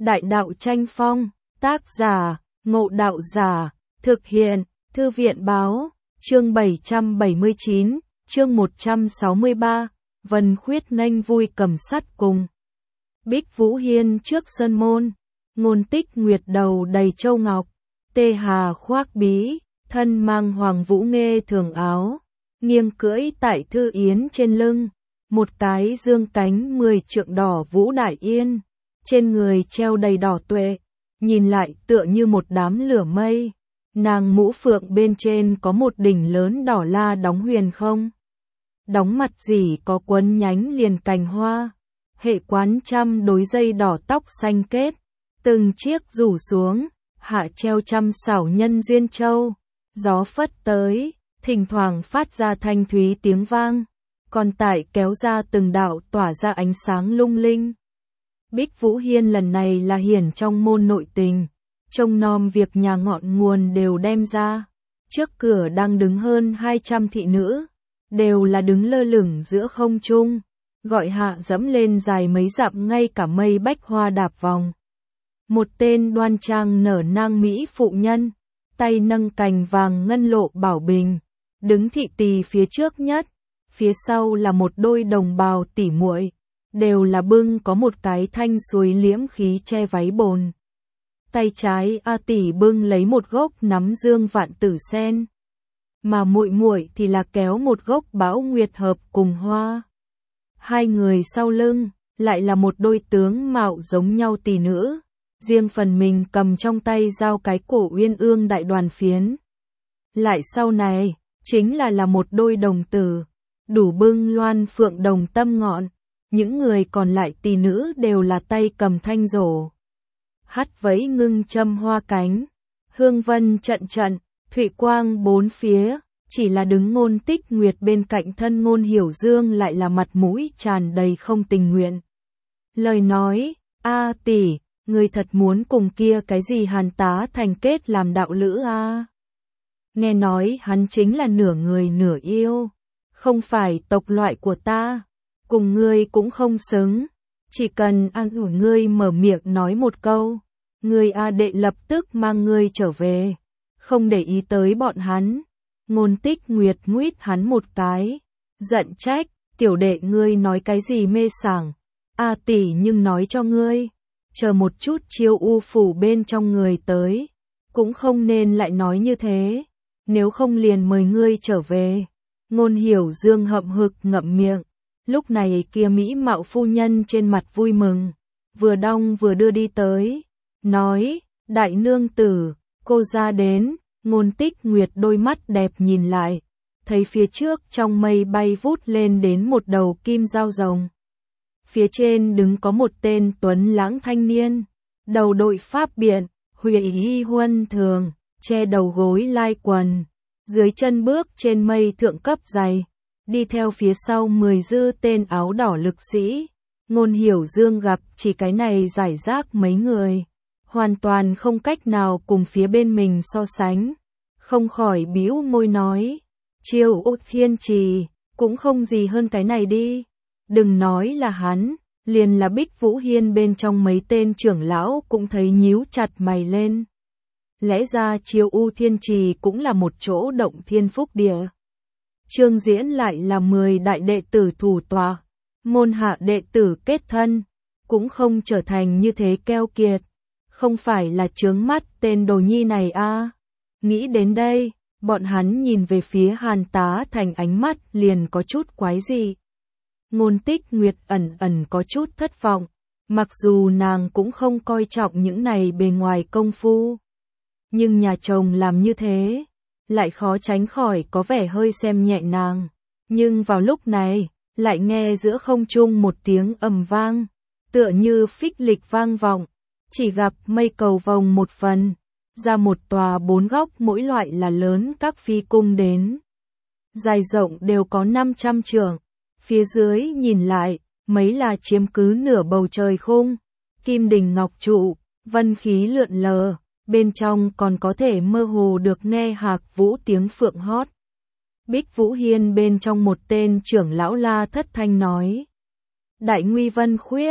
Đại đạo tranh phong, tác giả, Ngộ Đạo Giả, thực hiện, Thư viện báo, chương 779, chương 163, Vân Khuyết nghênh vui cầm sắt cùng. Bích Vũ Hiên trước sơn môn, Ngôn Tích Nguyệt đầu đầy châu ngọc, Tê Hà khoác bí, thân mang hoàng vũ nghê thường áo, nghiêng cưỡi tại Thư Yến trên lưng, một cái dương cánh 10 trượng đỏ vũ đại yên, trên người treo đầy đỏ tuệ, nhìn lại tựa như một đám lửa mây. Nàng mũ phượng bên trên có một đỉnh lớn đỏ la đóng huyền không. Đóng mặt gì có quấn nhánh liền cành hoa, hệ quán trăm đối dây đỏ tóc xanh kết, từng chiếc rủ xuống, hạ treo trăm xảo nhân duyên châu, gió phất tới, thỉnh thoảng phát ra thanh thúy tiếng vang, còn tại kéo ra từng đạo tỏa ra ánh sáng lung linh. Bích Vũ Hiên lần này là hiển trong môn nội tình, trông nom việc nhà ngọn nguồn đều đem ra, trước cửa đang đứng hơn 200 thị nữ, đều là đứng lơ lửng giữa không trung, gọi hạ dẫm lên dài mấy dặm ngay cả mây bách hoa đạp vòng. Một tên đoan trang nở nang mỹ phụ nhân, tay nâng cành vàng ngân lộ bảo bình, đứng thị tỳ phía trước nhất, phía sau là một đôi đồng bào tỉ muội, đều là bưng có một cái thanh suối liễm khí che váy bồn. Tay trái A tỷ bưng lấy một gốc nắm dương vạn tử sen, mà muội muội thì là kéo một gốc bão nguyệt hợp cùng hoa. Hai người sau lưng lại là một đôi tướng mạo giống nhau tỷ nữ, riêng phần mình cầm trong tay dao cái cổ uyên ương đại đoàn phiến. Lại sau này chính là một đôi đồng tử, đủ bưng loan phượng đồng tâm ngọn. Những người còn lại tỷ nữ đều là tay cầm thanh rổ, hắt vẫy ngưng châm hoa cánh, hương vân trận trận, thụy quang bốn phía, chỉ là đứng Ngôn Tích Nguyệt bên cạnh thân Ngôn Hiểu Dương lại là mặt mũi tràn đầy không tình nguyện. Lời nói, a tỷ, người thật muốn cùng kia cái gì Hàn Tá thành kết làm đạo lữ a? Nghe nói hắn chính là nửa người nửa yêu, không phải tộc loại của ta. Cùng ngươi cũng không xứng, chỉ cần an ủi ngươi mở miệng nói một câu, ngươi a đệ lập tức mang ngươi trở về, không để ý tới bọn hắn. Ngôn Tích Nguyệt nguyết hắn một cái, giận trách, tiểu đệ ngươi nói cái gì mê sảng, a tỷ nhưng nói cho ngươi, chờ một chút chiêu u phủ bên trong người tới, cũng không nên lại nói như thế, nếu không liền mời ngươi trở về. Ngôn Hiểu Dương hậm hực ngậm miệng. Lúc này kia mỹ mạo phu nhân trên mặt vui mừng, vừa đong vừa đưa đi tới, nói, đại nương tử, cô ra đến. Ngôn Tích Nguyệt đôi mắt đẹp nhìn lại, thấy phía trước trong mây bay vút lên đến một đầu kim dao rồng. Phía trên đứng có một tên tuấn lãng thanh niên, đầu đội pháp biện, huệ y huân thường, che đầu gối lai quần, dưới chân bước trên mây thượng cấp giày. Đi theo phía sau 10 dư tên áo đỏ lực sĩ, Ngôn Hiểu Dương gặp chỉ cái này giải rác mấy người, hoàn toàn không cách nào cùng phía bên mình so sánh, không khỏi bĩu môi nói, Chiêu Út Thiên Trì, cũng không gì hơn cái này đi, đừng nói là hắn, liền là Bích Vũ Hiên bên trong mấy tên trưởng lão cũng thấy nhíu chặt mày lên. Lẽ ra Chiêu Út Thiên Trì cũng là một chỗ động thiên phúc địa. Chương diễn lại là 10 đại đệ tử thủ tọa, môn hạ đệ tử kết thân, cũng không trở thành như thế keo kiệt, không phải là chướng mắt tên đồ nhi này a. Nghĩ đến đây, bọn hắn nhìn về phía Hàn Tá Thành ánh mắt liền có chút quái dị. Ngôn Tích Nguyệt ẩn ẩn có chút thất vọng, mặc dù nàng cũng không coi trọng những này bề ngoài công phu, nhưng nhà chồng làm như thế lại khó tránh khỏi có vẻ hơi xem nhẹ nàng. Nhưng vào lúc này, lại nghe giữa không trung một tiếng ầm vang, tựa như phích lịch vang vọng, chỉ gặp mây cầu vồng một phần, ra một tòa 4 góc mỗi loại là lớn các phi cung đến. Dài rộng đều có 500 trượng, phía dưới nhìn lại, mấy là chiếm cứ nửa bầu trời khung, kim đình ngọc trụ, vân khí lượn lờ. Bên trong còn có thể mơ hồ được nghe hạc vũ tiếng phượng hót. Bích Vũ Hiên bên trong một tên trưởng lão la thất thanh nói, đại nguy Vân Khuyết,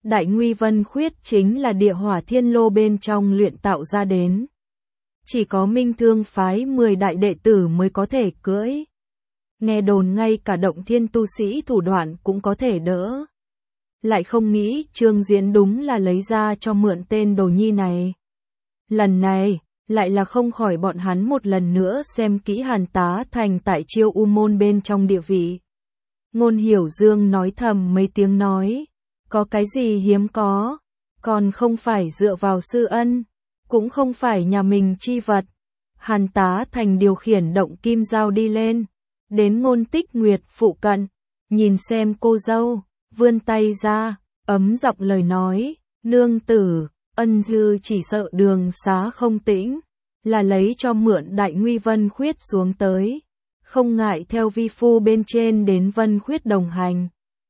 Đại Nguy Vân Khuyết chính là địa hỏa thiên lô bên trong luyện tạo ra đến. Chỉ có Minh Thương phái 10 đại đệ tử mới có thể cưỡi. Nghe đồn ngay cả động thiên tu sĩ thủ đoạn cũng có thể đỡ. Lại không nghĩ Trương Diễn đúng là lấy ra cho mượn tên đồ nhi này. Lần này, lại là không khỏi bọn hắn một lần nữa xem kỹ Hàn Tá Thành tại Chiêu U môn bên trong địa vị. Ngôn Hiểu Dương nói thầm mấy tiếng nói, có cái gì hiếm có, còn không phải dựa vào sư ân, cũng không phải nhà mình chi vật. Hàn Tá Thành điều khiển động kim dao đi lên, đến Ngôn Tích Nguyệt phụ cận, nhìn xem cô dâu, vươn tay ra, ấm giọng lời nói, nương tử, ân dư chỉ sợ đường xá không tĩnh, là lấy cho mượn Đại Nguy Vân Khuyết xuống tới, không ngại theo vi phu bên trên đến Vân Khuyết đồng hành.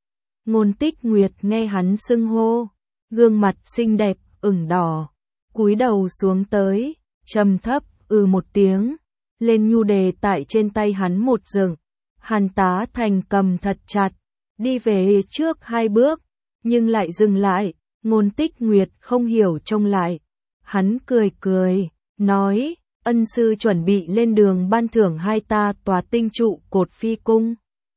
Ngôn Tích Nguyệt nghe hắn xưng hô, gương mặt xinh đẹp, ửng đỏ, cúi đầu xuống tới, trầm thấp, một tiếng, lên nhu đề tại trên tay hắn một dựng. Hàn Tá Thành cầm thật chặt, đi về trước 2 bước, nhưng lại dừng lại. Ngôn Tích Nguyệt không hiểu trông lại, hắn cười cười, nói, ân sư chuẩn bị lên đường ban thưởng 2 tòa tinh trụ cột phi cung.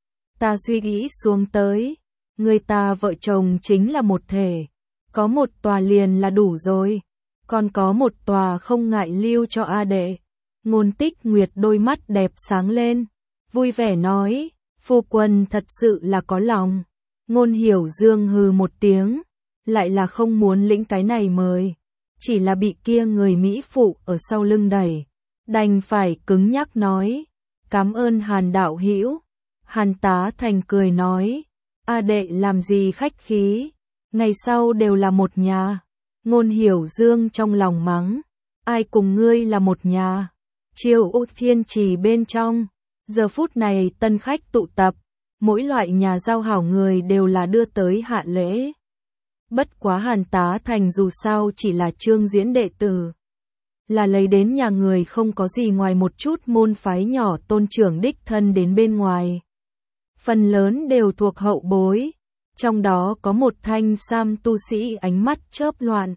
Ta suy nghĩ xuống tới, người ta vợ chồng chính là một thể, có 1 tòa liền là đủ rồi, còn có 1 tòa không ngại lưu cho A đệ. Ngôn Tích Nguyệt đôi mắt đẹp sáng lên, vui vẻ nói, phu quân thật sự là có lòng. Ngôn Hiểu Dương hừ một tiếng, lại là không muốn lĩnh cái này mời, chỉ là bị kia người Mỹ phụ ở sau lưng đẩy, đành phải cứng nhắc nói, cảm ơn Hàn đạo hữu. Hàn Tá Thành cười nói, A đệ làm gì khách khí, ngày sau đều là một nhà. Ngôn Hiểu Dương trong lòng mắng, ai cùng ngươi là một nhà. Chiêu U Thiên Trì bên trong, giờ phút này tân khách tụ tập, mỗi loại nhà giao hảo người đều là đưa tới hạ lễ. Bất quá Hàn Tá Thành dù sao chỉ là Trương Diễn đệ tử, là lấy đến nhà người không có gì ngoài một chút môn phái nhỏ tôn trưởng đích thân đến bên ngoài. Phần lớn đều thuộc hậu bối, trong đó có một thanh sam tu sĩ ánh mắt chớp loạn.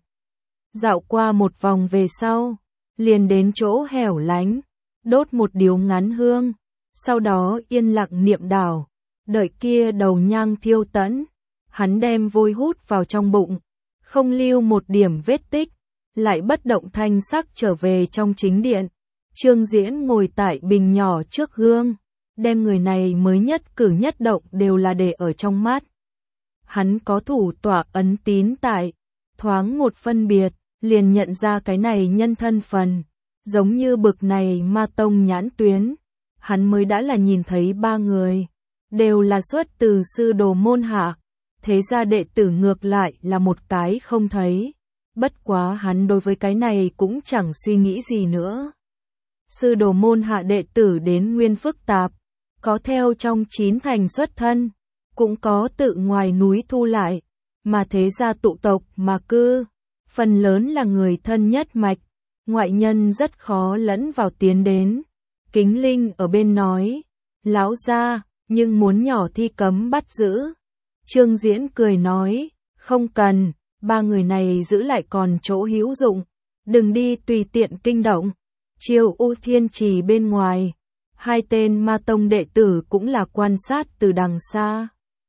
Dạo qua một vòng về sau, liền đến chỗ hẻo lánh, đốt một điếu ngắn hương, sau đó yên lặng niệm đảo, đợi kia đầu nhang thiêu tẫn. Hắn đem vôi hút vào trong bụng, không lưu một điểm vết tích, lại bất động thanh sắc trở về trong chính điện. Trương Diễn ngồi tại bình nhỏ trước gương, đem người này mới nhất cử nhất động đều là để ở trong mắt. Hắn có thủ tọa ấn tín tại, thoáng một phân biệt, liền nhận ra cái này nhân thân phần, giống như bực này ma tông nhãn tuyến, hắn mới đã là nhìn thấy 3 người, đều là xuất từ sư đồ môn hạ. Thế ra đệ tử ngược lại là một cái không thấy, bất quá hắn đối với cái này cũng chẳng suy nghĩ gì nữa. Sư đồ môn hạ đệ tử đến nguyên phức tạp, có theo trong 9 thành xuất thân, cũng có tự ngoài núi thu lại, mà thế ra tụ tộc mà cư, phần lớn là người thân nhất mạch, ngoại nhân rất khó lẫn vào tiến đến. Kính Linh ở bên nói, lão gia, nhưng muốn nhỏ thi cấm bắt giữ. Trương Diễn cười nói, không cần, 3 người này giữ lại còn chỗ hữu dụng, đừng đi tùy tiện kinh động. Chiêu U Thiên Trì bên ngoài, 2 tên ma tông đệ tử cũng là quan sát từ đằng xa.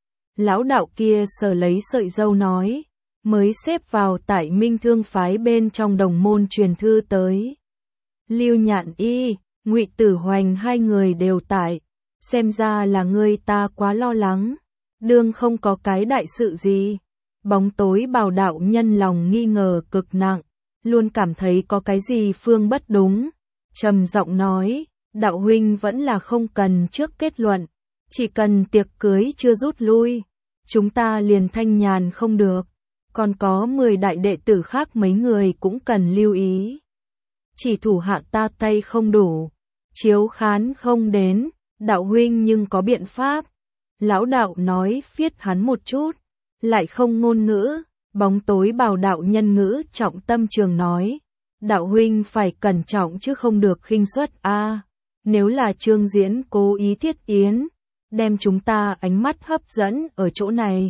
Lão đạo kia sờ lấy sợi râu nói, mới xếp vào tại Minh Thương phái bên trong đồng môn truyền thư tới. Lưu Nhạn Y, Ngụy Tử Hoành 2 người đều tại, xem ra là ngươi ta quá lo lắng. Đương không có cái đại sự gì. Bóng tối Bào đạo nhân lòng nghi ngờ cực nặng, luôn cảm thấy có cái gì phương bất đúng. Trầm giọng nói, đạo huynh vẫn là không cần trước kết luận, chỉ cần tiệc cưới chưa rút lui, chúng ta liền thanh nhàn không được. Còn có 10 đại đệ tử khác mấy người cũng cần lưu ý. Chỉ thủ hạ ta tay không đủ, chiếu khán không đến, đạo huynh nhưng có biện pháp. Lão đạo nói phiết hắn một chút, lại không ngôn ngữ. Bóng tối Bào đạo nhân ngữ trọng tâm trường nói, đạo huynh phải cẩn trọng chứ không được khinh suất a. Nếu là Trương Diễn cố ý thiết yến, đem chúng ta ánh mắt hấp dẫn ở chỗ này,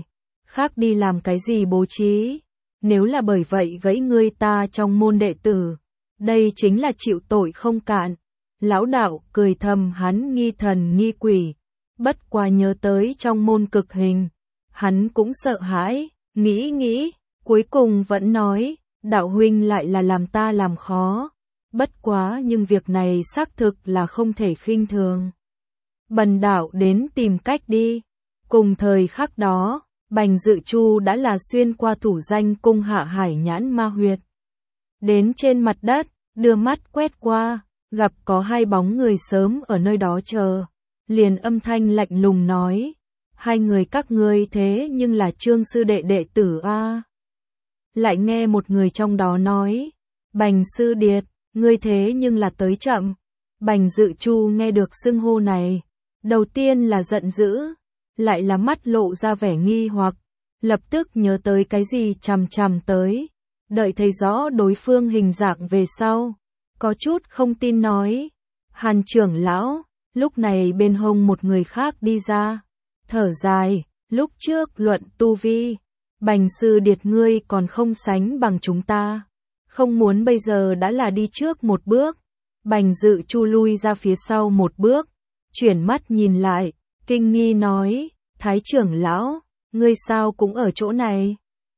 khác đi làm cái gì bố trí, nếu là bởi vậy gãy ngươi ta trong môn đệ tử, đây chính là chịu tội không cạn. Lão đạo cười thầm hắn nghi thần nghi quỷ, bất quá nhớ tới trong môn cực hình, hắn cũng sợ hãi, nghĩ, cuối cùng vẫn nói, đạo huynh lại là làm ta làm khó, bất quá nhưng việc này xác thực là không thể khinh thường. Bần đạo đến tìm cách đi. Cùng thời khắc đó, Bành Dự Chu đã là xuyên qua thủ danh cung hạ hải nhãn ma huyệt. Đến trên mặt đất, đưa mắt quét qua, gặp có hai bóng người sớm ở nơi đó chờ. Liền âm thanh lạnh lùng nói, hai người các ngươi thế nhưng là Trương sư đệ đệ tử a. Lại nghe một người trong đó nói, Bành sư điệt, ngươi thế nhưng là tới chậm. Bành Dự Chu nghe được xưng hô này, đầu tiên là giận dữ, lại là mắt lộ ra vẻ nghi hoặc, lập tức nhớ tới cái gì chằm chằm tới, đợi thấy rõ đối phương hình dạng về sau, có chút không tin nói, Hàn trưởng lão. Lúc này bên hông một người khác đi ra, thở dài, lúc trước luận tu vi, Bành sư điệt ngươi còn không sánh bằng chúng ta, không muốn bây giờ đã là đi trước một bước. Bành Dự Chu lui ra phía sau một bước, chuyển mắt nhìn lại, kinh nghi nói, Thái trưởng lão, ngươi sao cũng ở chỗ này?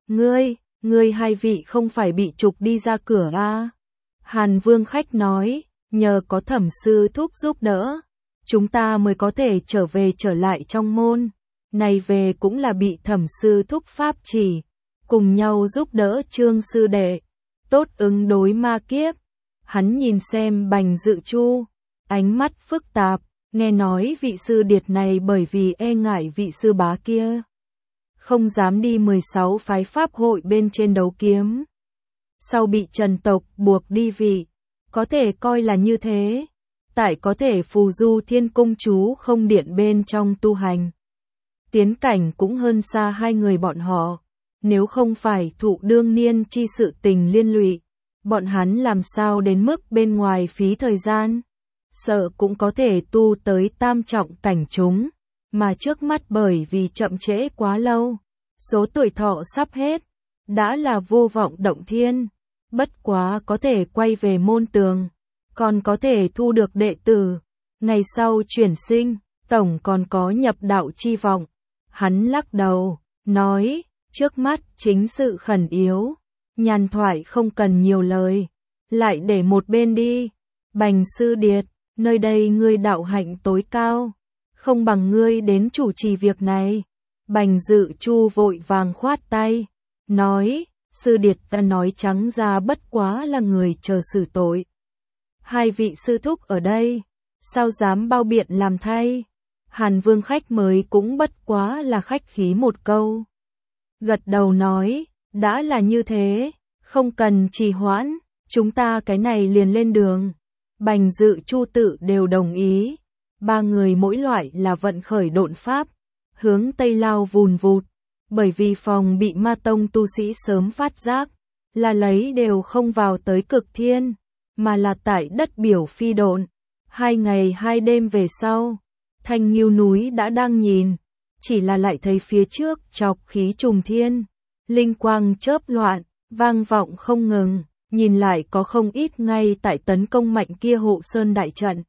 Ngươi hai vị không phải bị trục đi ra cửa à? Hàn Vương khách nói, nhờ có Thẩm sư thúc giúp đỡ, chúng ta mới có thể trở lại trong môn. Này về cũng là bị Thẩm sư thúc pháp chỉ, cùng nhau giúp đỡ Trương sư đệ, tốt ứng đối ma kiếp. Hắn nhìn xem Bành Dự Chu, ánh mắt phức tạp, nghe nói vị sư điệt này bởi vì e ngại vị sư bá kia, không dám đi 16 phái pháp hội bên trên đấu kiếm. Sau bị Trần tộc buộc đi vị, có thể coi là như thế, tại có thể phù du Thiên Cung chú không điện bên trong tu hành. Tiến cảnh cũng hơn xa hai người bọn họ, nếu không phải thụ đương niên chi sự tình liên lụy, bọn hắn làm sao đến mức bên ngoài phí thời gian, sợ cũng có thể tu tới tam trọng cảnh chúng, mà trước mắt bởi vì chậm trễ quá lâu, số tuổi thọ sắp hết, đã là vô vọng động thiên, bất quá có thể quay về môn tường, còn có thể thu được đệ tử, ngày sau chuyển sinh, tổng còn có nhập đạo chi vọng. Hắn lắc đầu, nói, trước mắt chính sự khẩn yếu, nhàn thoại không cần nhiều lời, lại để một bên đi. Bành sư điệt, nơi đây ngươi đạo hạnh tối cao, không bằng ngươi đến chủ trì việc này. Bành Dự Chu vội vàng khoát tay, nói, sư điệt ta nói trắng ra bất quá là người chờ xử tội. Hai vị sư thúc ở đây, sao dám bao biện làm thay? Hàn Vương khách mới cũng bất quá là khách khí một câu. Gật đầu nói, đã là như thế, không cần trì hoãn, chúng ta cái này liền lên đường. Bành Dự Chu tự đều đồng ý, ba người mỗi loại là vận khởi độn pháp, hướng tây lao vùn vụt, bởi vì phòng bị ma tông tu sĩ sớm phát giác, là lấy đều không vào tới cực thiên, mà là tại đất biểu phi độn. 2 ngày 2 đêm về sau, Thanh Nghiêu núi đã đang nhìn, chỉ là lại thấy phía trước chọc khí trùng thiên, linh quang chớp loạn, vang vọng không ngừng, nhìn lại có không ít ngay tại tấn công mạnh kia hộ sơn đại trận.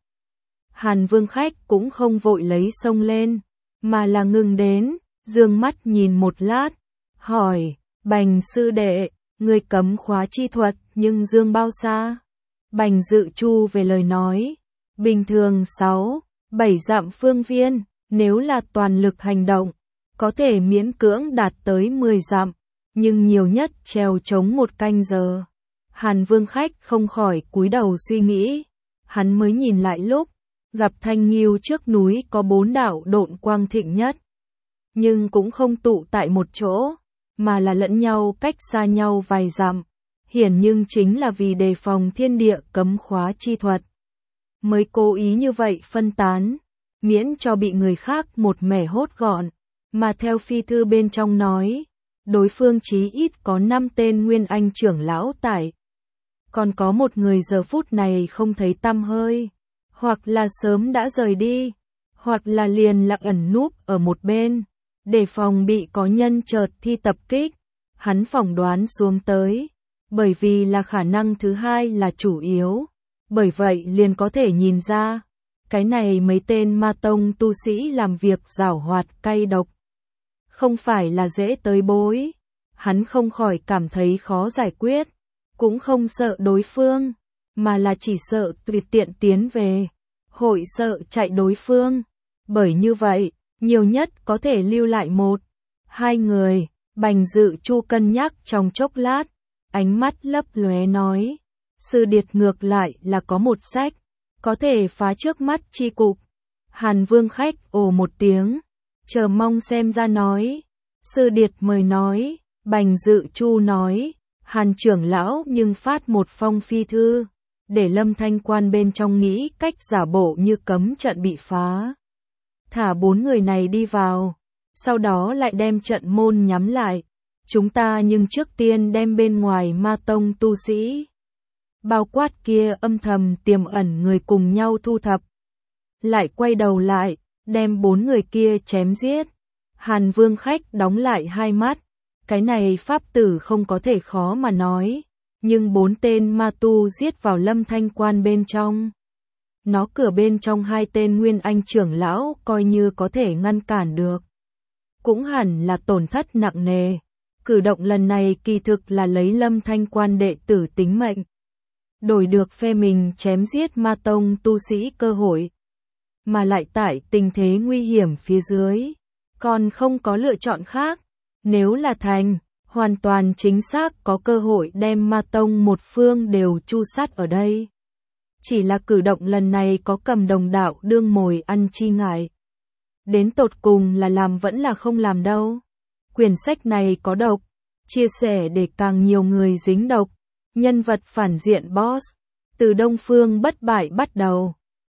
Hàn Vương khách cũng không vội lấy sông lên, mà là ngừng đến, dương mắt nhìn một lát, hỏi, Bành sư đệ, người cấm khóa chi thuật nhưng dương bao xa? Bành Dự Chu về lời nói, bình thường 6-7 dặm phương viên, nếu là toàn lực hành động, có thể miễn cưỡng đạt tới 10 dặm, nhưng nhiều nhất trèo trống 1 canh giờ. Hàn Vương khách không khỏi cúi đầu suy nghĩ, hắn mới nhìn lại lúc, gặp Thanh Nghiêu trước núi có 4 đạo độn quang thịnh nhất, nhưng cũng không tụ tại một chỗ, mà là lẫn nhau cách xa nhau vài dặm, hiển nhưng chính là vì đề phòng thiên địa cấm khóa chi thuật, mới cố ý như vậy phân tán, miễn cho bị người khác một mẻ hốt gọn, mà theo phi thư bên trong nói, đối phương chí ít có 5 tên nguyên anh trưởng lão tại, còn có một người giờ phút này không thấy tăm hơi, hoặc là sớm đã rời đi, hoặc là liền lặng ẩn núp ở một bên. Để phòng bị có nhân chợt thi tập kích, hắn phỏng đoán xuống tới, bởi vì là khả năng thứ hai là chủ yếu, bởi vậy liền có thể nhìn ra, cái này mấy tên ma tông tu sĩ làm việc giảo hoạt cay độc, không phải là dễ tới bối, hắn không khỏi cảm thấy khó giải quyết, cũng không sợ đối phương, mà là chỉ sợ tùy tiện tiến về, hội sợ chạy đối phương, bởi như vậy, nhiều nhất có thể lưu lại một, hai người. Bành Dự Chu cân nhắc trong chốc lát, ánh mắt lấp lóe nói, Sư Điệt ngược lại là có một sách, có thể phá trước mắt chi cục. Hàn Vương khách ồ một tiếng, chờ mong xem ra nói, Sư Điệt mời nói. Bành Dự Chu nói, Hàn trưởng lão nhưng phát một phong phi thư, để Lâm Thanh Quan bên trong nghĩ cách giả bộ như cấm trận bị phá, thả 4 người này đi vào, sau đó lại đem trận môn nhắm lại. Chúng ta nhưng trước tiên đem bên ngoài ma tông tu sĩ, bao quát kia âm thầm tiềm ẩn người cùng nhau thu thập. Lại quay đầu lại, đem 4 người kia chém giết. Hàn Vương khách đóng lại hai mắt, cái này pháp tử không có thể khó mà nói, nhưng 4 tên ma tu giết vào Lâm Thanh Quan bên trong. Nó cửa bên trong 2 tên Nguyên Anh trưởng lão coi như có thể ngăn cản được. Cũng hẳn là tổn thất nặng nề. Cử động lần này kỳ thực là lấy Lâm Thanh Quan đệ tử tính mệnh, đổi được phe mình chém giết ma tông tu sĩ cơ hội. Mà lại tại tình thế nguy hiểm phía dưới, còn không có lựa chọn khác. Nếu là thành, hoàn toàn chính xác có cơ hội đem ma tông một phương đều chu sát ở đây. Chỉ là cử động lần này có cầm đồng đạo đương mồi ăn chi ngại. Đến tột cùng là làm vẫn là không làm đâu. Quyển sách này có độc, chia sẻ để càng nhiều người dính độc. Nhân vật phản diện boss, từ Đông Phương bất bại bắt đầu.